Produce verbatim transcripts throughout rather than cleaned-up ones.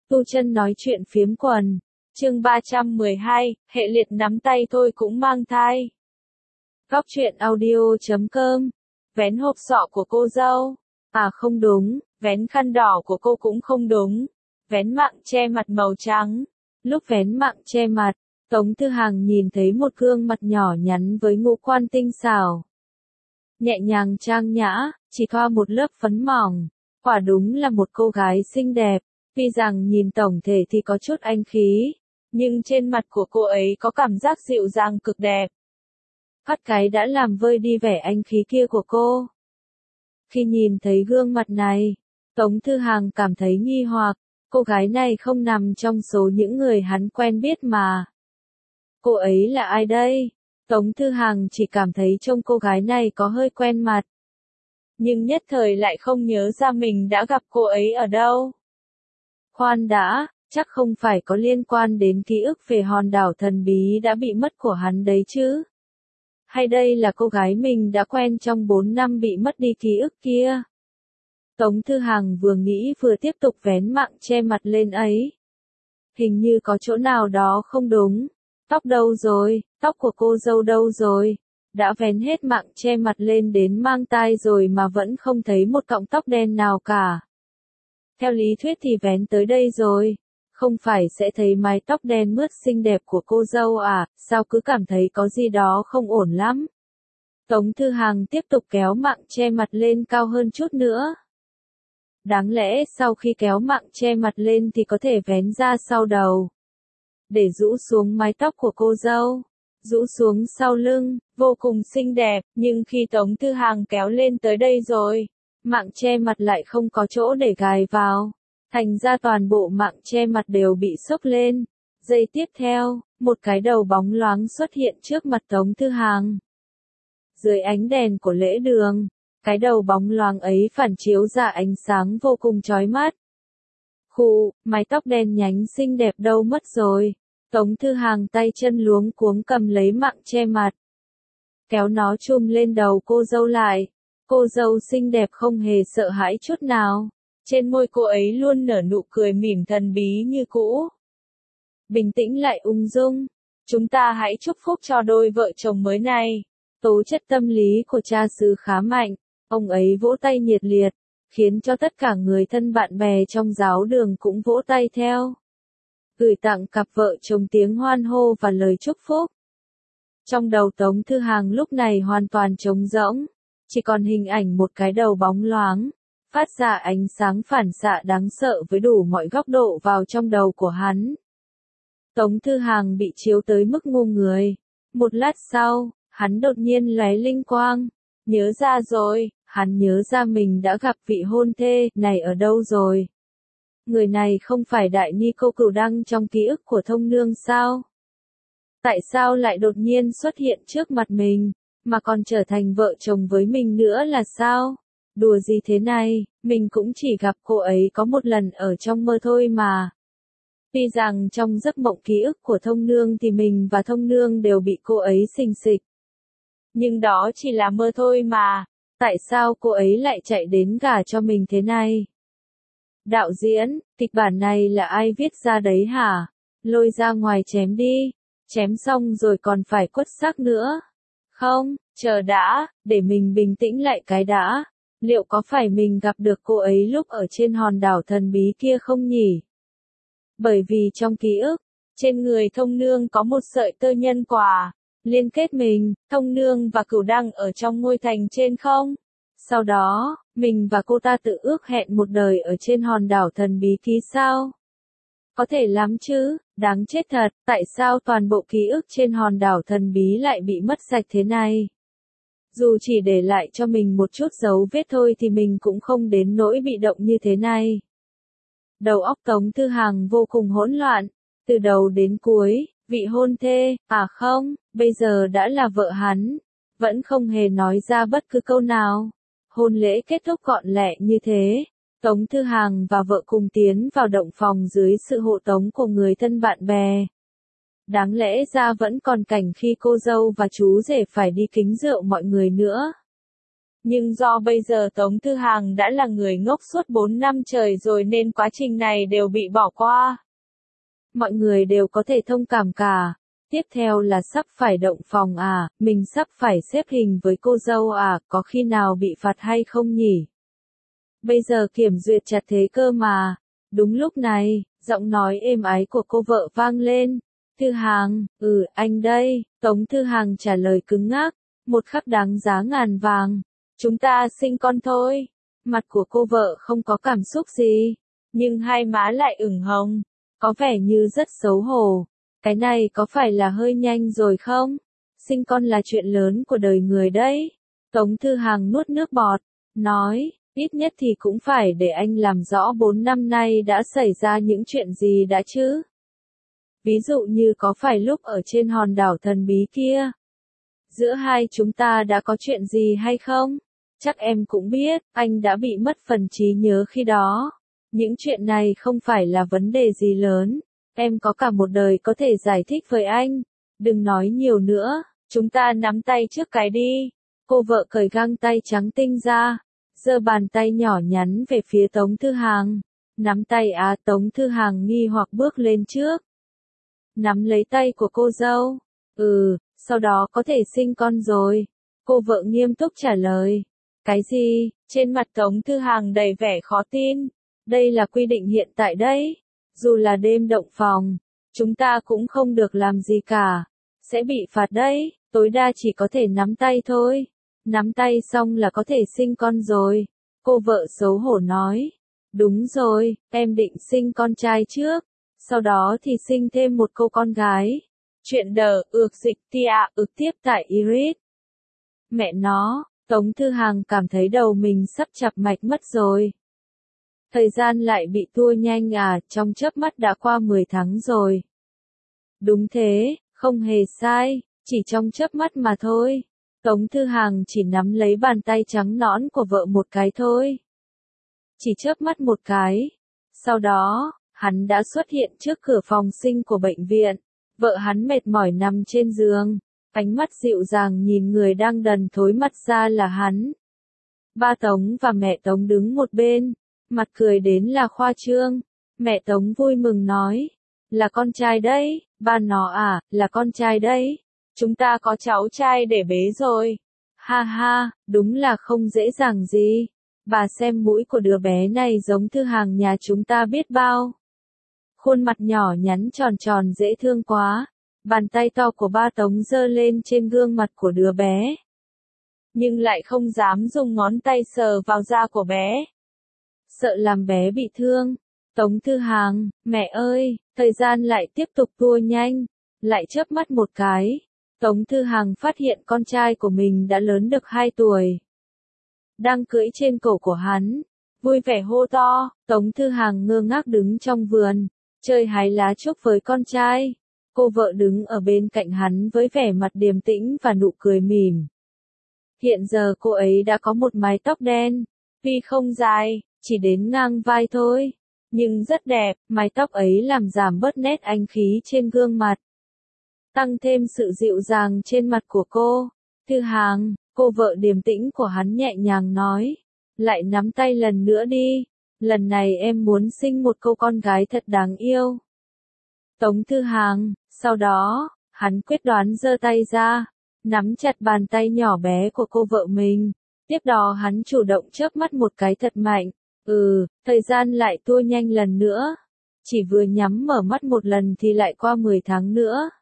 Tu Chân nói chuyện phiếm quần. Chương ba trăm mười hai, hệ liệt nắm tay tôi cũng mang thai. Góc truyện audio chấm com. Vén hộp sọ của cô dâu. À không đúng, vén khăn đỏ của cô cũng không đúng. Vén mạng che mặt màu trắng. Lúc vén mạng che mặt, Tống Thư Hàng nhìn thấy một gương mặt nhỏ nhắn với ngũ quan tinh xảo. Nhẹ nhàng trang nhã, chỉ thoa một lớp phấn mỏng. Quả đúng là một cô gái xinh đẹp. Tuy rằng nhìn tổng thể thì có chút anh khí, nhưng trên mặt của cô ấy có cảm giác dịu dàng cực đẹp. Phát cái đã làm vơi đi vẻ anh khí kia của cô. Khi nhìn thấy gương mặt này, Tống Thư Hàng cảm thấy nghi hoặc, cô gái này không nằm trong số những người hắn quen biết mà. Cô ấy là ai đây? Tống Thư Hàng chỉ cảm thấy trông cô gái này có hơi quen mặt. Nhưng nhất thời lại không nhớ ra mình đã gặp cô ấy ở đâu. Khoan đã, chắc không phải có liên quan đến ký ức về hòn đảo thần bí đã bị mất của hắn đấy chứ? Hay đây là cô gái mình đã quen trong bốn năm bị mất đi ký ức kia? Tống Thư Hàng vừa nghĩ vừa tiếp tục vén mạng che mặt lên ấy. Hình như có chỗ nào đó không đúng. Tóc đâu rồi, tóc của cô dâu đâu rồi? Đã vén hết mạng che mặt lên đến mang tai rồi mà vẫn không thấy một cọng tóc đen nào cả. Theo lý thuyết thì vén tới đây rồi, không phải sẽ thấy mái tóc đen mướt xinh đẹp của cô dâu à, sao cứ cảm thấy có gì đó không ổn lắm. Tống Thư Hàng tiếp tục kéo mạng che mặt lên cao hơn chút nữa. Đáng lẽ sau khi kéo mạng che mặt lên thì có thể vén ra sau đầu, để rũ xuống mái tóc của cô dâu, rũ xuống sau lưng, vô cùng xinh đẹp, nhưng khi Tống Thư Hàng kéo lên tới đây rồi, mạng che mặt lại không có chỗ để gài vào, thành ra toàn bộ mạng che mặt đều bị xốc lên. Giây tiếp theo, một cái đầu bóng loáng xuất hiện trước mặt Tống Thư Hàng. Dưới ánh đèn của lễ đường, cái đầu bóng loáng ấy phản chiếu ra ánh sáng vô cùng chói mắt. Khụ, mái tóc đen nhánh xinh đẹp đâu mất rồi? Tống Thư Hàng tay chân luống cuống cầm lấy mạng che mặt, kéo nó chùm lên đầu cô dâu lại. Cô dâu xinh đẹp không hề sợ hãi chút nào. Trên môi cô ấy luôn nở nụ cười mỉm thần bí như cũ. Bình tĩnh lại ung dung. Chúng ta hãy chúc phúc cho đôi vợ chồng mới này. Tố chất tâm lý của cha xứ khá mạnh. Ông ấy vỗ tay nhiệt liệt, khiến cho tất cả người thân bạn bè trong giáo đường cũng vỗ tay theo. Gửi tặng cặp vợ chồng tiếng hoan hô và lời chúc phúc. Trong đầu Tống Thư Hàng lúc này hoàn toàn trống rỗng. Chỉ còn hình ảnh một cái đầu bóng loáng, phát ra ánh sáng phản xạ đáng sợ với đủ mọi góc độ vào trong đầu của hắn. Tống Thư Hàng bị chiếu tới mức ngu người. Một lát sau, hắn đột nhiên lóe linh quang. Nhớ ra rồi, hắn nhớ ra mình đã gặp vị hôn thê này ở đâu rồi. Người này không phải Đại Ni Cô Cửu Đăng trong ký ức của Thông Nương sao? Tại sao lại đột nhiên xuất hiện trước mặt mình? Mà còn trở thành vợ chồng với mình nữa là sao? Đùa gì thế này, mình cũng chỉ gặp cô ấy có một lần ở trong mơ thôi mà. Tuy rằng trong giấc mộng ký ức của Thông Nương thì mình và Thông Nương đều bị cô ấy xình xịch. Nhưng đó chỉ là mơ thôi mà, tại sao cô ấy lại chạy đến gả cho mình thế này? Đạo diễn, kịch bản này là ai viết ra đấy hả? Lôi ra ngoài chém đi, chém xong rồi còn phải quất xác nữa. Không, chờ đã, để mình bình tĩnh lại cái đã. Liệu có phải mình gặp được cô ấy lúc ở trên hòn đảo thần bí kia không nhỉ? Bởi vì trong ký ức, trên người Thông Nương có một sợi tơ nhân quả, liên kết mình, Thông Nương và Cửu Đăng ở trong ngôi thành trên không? Sau đó, mình và cô ta tự ước hẹn một đời ở trên hòn đảo thần bí kia sao? Có thể lắm chứ, đáng chết thật, tại sao toàn bộ ký ức trên hòn đảo thần bí lại bị mất sạch thế này? Dù chỉ để lại cho mình một chút dấu vết thôi thì mình cũng không đến nỗi bị động như thế này. Đầu óc Tống Thư Hàng vô cùng hỗn loạn, từ đầu đến cuối, vị hôn thê, à không, bây giờ đã là vợ hắn, vẫn không hề nói ra bất cứ câu nào. Hôn lễ kết thúc gọn lẹ như thế. Tống Thư Hàng và vợ cùng tiến vào động phòng dưới sự hộ tống của người thân bạn bè. Đáng lẽ ra vẫn còn cảnh khi cô dâu và chú rể phải đi kính rượu mọi người nữa. Nhưng do bây giờ Tống Thư Hàng đã là người ngốc suốt bốn năm trời rồi nên quá trình này đều bị bỏ qua. Mọi người đều có thể thông cảm cả. Tiếp theo là sắp phải động phòng à, mình sắp phải xếp hình với cô dâu à, có khi nào bị phạt hay không nhỉ? Bây giờ kiểm duyệt chặt thế cơ mà. Đúng lúc này, giọng nói êm ái của cô vợ vang lên. Thư Hàng, ừ, anh đây. Tống Thư Hàng trả lời cứng ngắc, một khắc đáng giá ngàn vàng. Chúng ta sinh con thôi. Mặt của cô vợ không có cảm xúc gì, nhưng hai má lại ửng hồng, có vẻ như rất xấu hổ. Cái này có phải là hơi nhanh rồi không? Sinh con là chuyện lớn của đời người đấy. Tống Thư Hàng nuốt nước bọt, nói, ít nhất thì cũng phải để anh làm rõ bốn năm nay đã xảy ra những chuyện gì đã chứ. Ví dụ như có phải lúc ở trên hòn đảo thần bí kia, giữa hai chúng ta đã có chuyện gì hay không? Chắc em cũng biết, anh đã bị mất phần trí nhớ khi đó. Những chuyện này không phải là vấn đề gì lớn. Em có cả một đời có thể giải thích với anh. Đừng nói nhiều nữa, chúng ta nắm tay trước cái đi. Cô vợ cởi găng tay trắng tinh ra, giơ bàn tay nhỏ nhắn về phía Tống Thư Hàng. Nắm tay á, Tống Thư Hàng nghi hoặc bước lên trước. Nắm lấy tay của cô dâu. Ừ, sau đó có thể sinh con rồi. Cô vợ nghiêm túc trả lời. Cái gì? Trên mặt Tống Thư Hàng đầy vẻ khó tin. Đây là quy định hiện tại đấy. Dù là đêm động phòng, chúng ta cũng không được làm gì cả. Sẽ bị phạt đấy, tối đa chỉ có thể nắm tay thôi. Nắm tay xong là có thể sinh con rồi. Cô vợ xấu hổ nói. Đúng rồi, em định sinh con trai trước. Sau đó thì sinh thêm một cô con gái. Chuyện đờ, ược dịch tia, ực tiếp tại Iris. Mẹ nó, Tống Thư Hàng cảm thấy đầu mình sắp chập mạch mất rồi. Thời gian lại bị tua nhanh à, trong chớp mắt đã qua mười tháng rồi. Đúng thế, không hề sai, chỉ trong chớp mắt mà thôi. Tống Thư Hàng chỉ nắm lấy bàn tay trắng nõn của vợ một cái thôi. Chỉ chớp mắt một cái. Sau đó, hắn đã xuất hiện trước cửa phòng sinh của bệnh viện. Vợ hắn mệt mỏi nằm trên giường. Ánh mắt dịu dàng nhìn người đang đần thối mắt ra là hắn. Ba Tống và mẹ Tống đứng một bên. Mặt cười đến là khoa trương. Mẹ Tống vui mừng nói. Là con trai đấy. Ba nó à, là con trai đấy. Chúng ta có cháu trai để bế rồi. Ha ha, đúng là không dễ dàng gì. Bà xem mũi của đứa bé này giống Thư Hàng nhà chúng ta biết bao. Khuôn mặt nhỏ nhắn tròn tròn dễ thương quá. Bàn tay to của ba Tống giơ lên trên gương mặt của đứa bé. Nhưng lại không dám dùng ngón tay sờ vào da của bé. Sợ làm bé bị thương. Tống Thư Hàng, mẹ ơi, thời gian lại tiếp tục tua nhanh. Lại chớp mắt một cái. Tống Thư Hàng phát hiện con trai của mình đã lớn được hai tuổi. Đang cưỡi trên cổ của hắn. Vui vẻ hô to, Tống Thư Hàng ngơ ngác đứng trong vườn. Chơi hái lá trúc với con trai. Cô vợ đứng ở bên cạnh hắn với vẻ mặt điềm tĩnh và nụ cười mỉm. Hiện giờ cô ấy đã có một mái tóc đen. Tuy không dài, chỉ đến ngang vai thôi. Nhưng rất đẹp, mái tóc ấy làm giảm bớt nét anh khí trên gương mặt. Tăng thêm sự dịu dàng trên mặt của cô. Thư Hàng, cô vợ điềm tĩnh của hắn nhẹ nhàng nói. Lại nắm tay lần nữa đi. Lần này em muốn sinh một cô con gái thật đáng yêu. Tống Thư Hàng, sau đó, hắn quyết đoán giơ tay ra. Nắm chặt bàn tay nhỏ bé của cô vợ mình. Tiếp đó hắn chủ động chớp mắt một cái thật mạnh. Ừ, thời gian lại tua nhanh lần nữa. Chỉ vừa nhắm mở mắt một lần thì lại qua mười tháng nữa.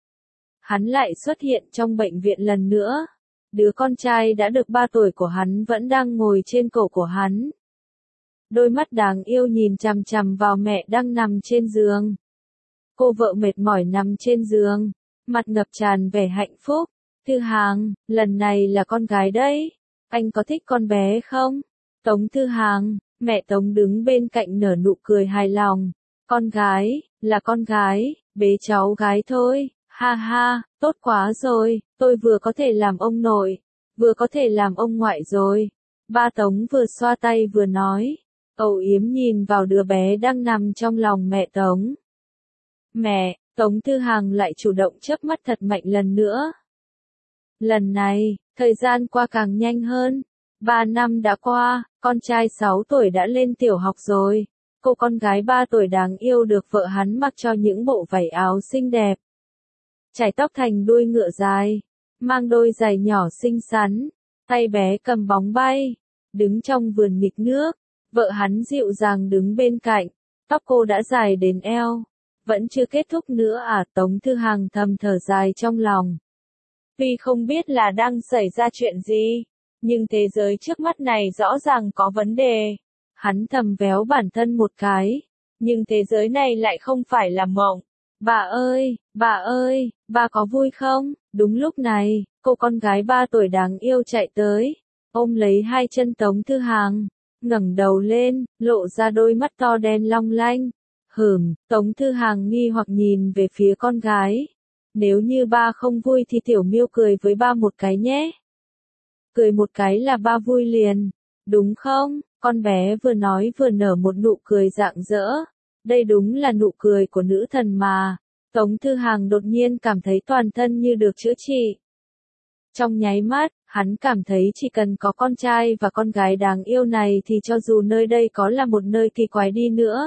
Hắn lại xuất hiện trong bệnh viện lần nữa. Đứa con trai đã được ba tuổi của hắn vẫn đang ngồi trên cổ của hắn. Đôi mắt đáng yêu nhìn chằm chằm vào mẹ đang nằm trên giường. Cô vợ mệt mỏi nằm trên giường, mặt ngập tràn vẻ hạnh phúc. Thư Hàng, lần này là con gái đấy. Anh có thích con bé không? Tống Thư Hàng, mẹ Tống đứng bên cạnh nở nụ cười hài lòng. Con gái, là con gái, bế cháu gái thôi. Ha ha, tốt quá rồi, tôi vừa có thể làm ông nội, vừa có thể làm ông ngoại rồi. Ba Tống vừa xoa tay vừa nói, âu yếm nhìn vào đứa bé đang nằm trong lòng mẹ Tống. Mẹ, Tống Thư Hàng lại chủ động chớp mắt thật mạnh lần nữa. Lần này, thời gian qua càng nhanh hơn. Ba năm đã qua, con trai sáu tuổi đã lên tiểu học rồi. Cô con gái ba tuổi đáng yêu được vợ hắn mặc cho những bộ váy áo xinh đẹp. Chải tóc thành đuôi ngựa dài, mang đôi giày nhỏ xinh xắn, tay bé cầm bóng bay, đứng trong vườn nghịch nước. Vợ hắn dịu dàng đứng bên cạnh, tóc cô đã dài đến eo. Vẫn chưa kết thúc nữa à, Tống Thư Hàng thầm thở dài trong lòng. Tuy không biết là đang xảy ra chuyện gì, nhưng thế giới trước mắt này rõ ràng có vấn đề. Hắn thầm véo bản thân một cái, nhưng thế giới này lại không phải là mộng. Bà ơi, bà ơi, bà có vui không? Đúng lúc này, cô con gái ba tuổi đáng yêu chạy tới, ôm lấy hai chân Tống Thư Hàng, ngẩng đầu lên, lộ ra đôi mắt to đen long lanh. Hửm, Tống Thư Hàng nghi hoặc nhìn về phía con gái. Nếu như ba không vui thì Tiểu Miêu cười với ba một cái nhé. Cười một cái là ba vui liền, đúng không? Con bé vừa nói vừa nở một nụ cười rạng rỡ. Đây đúng là nụ cười của nữ thần mà. Tống Thư Hàng đột nhiên cảm thấy toàn thân như được chữa trị. Trong nháy mắt, hắn cảm thấy chỉ cần có con trai và con gái đáng yêu này thì cho dù nơi đây có là một nơi kỳ quái đi nữa,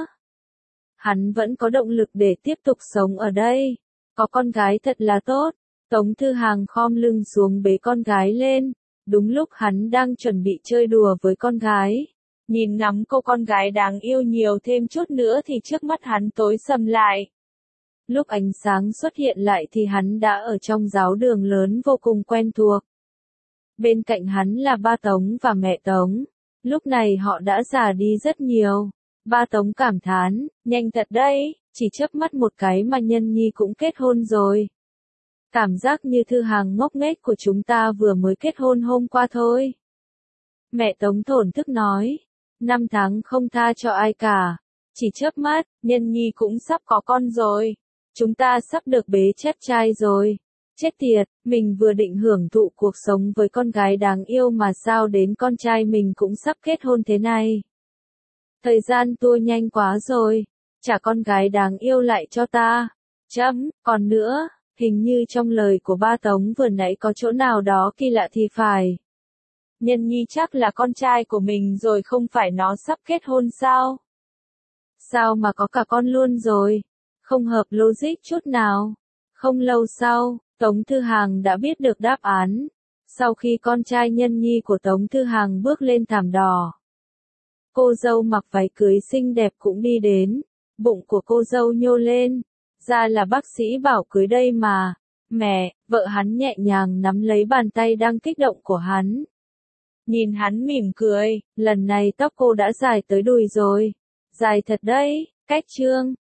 hắn vẫn có động lực để tiếp tục sống ở đây. Có con gái thật là tốt. Tống Thư Hàng khom lưng xuống bế con gái lên. Đúng lúc hắn đang chuẩn bị chơi đùa với con gái, nhìn ngắm cô con gái đáng yêu nhiều thêm chút nữa thì trước mắt hắn tối sầm lại. Lúc ánh sáng xuất hiện lại thì hắn đã ở trong giáo đường lớn vô cùng quen thuộc. Bên cạnh hắn là ba Tống và mẹ Tống. Lúc này họ đã già đi rất nhiều. Ba Tống cảm thán, nhanh thật đấy, chỉ chớp mắt một cái mà Nhân Nhi cũng kết hôn rồi. Cảm giác như Thư Hàng ngốc nghếch của chúng ta vừa mới kết hôn hôm qua thôi. Mẹ Tống thổn thức nói, năm tháng không tha cho ai cả. Chỉ chớp mắt, Nhân Nhi cũng sắp có con rồi. Chúng ta sắp được bế chết trai rồi. Chết tiệt, mình vừa định hưởng thụ cuộc sống với con gái đáng yêu mà sao đến con trai mình cũng sắp kết hôn thế này. Thời gian tua nhanh quá rồi. Trả con gái đáng yêu lại cho ta. Chấm, còn nữa, hình như trong lời của ba Tống vừa nãy có chỗ nào đó kỳ lạ thì phải. Nhân Nhi chắc là con trai của mình rồi, không phải nó sắp kết hôn sao? Sao mà có cả con luôn rồi? Không hợp logic chút nào. Không lâu sau, Tống Thư Hàng đã biết được đáp án. Sau khi con trai Nhân Nhi của Tống Thư Hàng bước lên thảm đỏ, cô dâu mặc váy cưới xinh đẹp cũng đi đến. Bụng của cô dâu nhô lên. Ra là bác sĩ bảo cưới đây mà. Mẹ, vợ hắn nhẹ nhàng nắm lấy bàn tay đang kích động của hắn. Nhìn hắn mỉm cười, lần này tóc cô đã dài tới đùi rồi. Dài thật đấy, cách chương.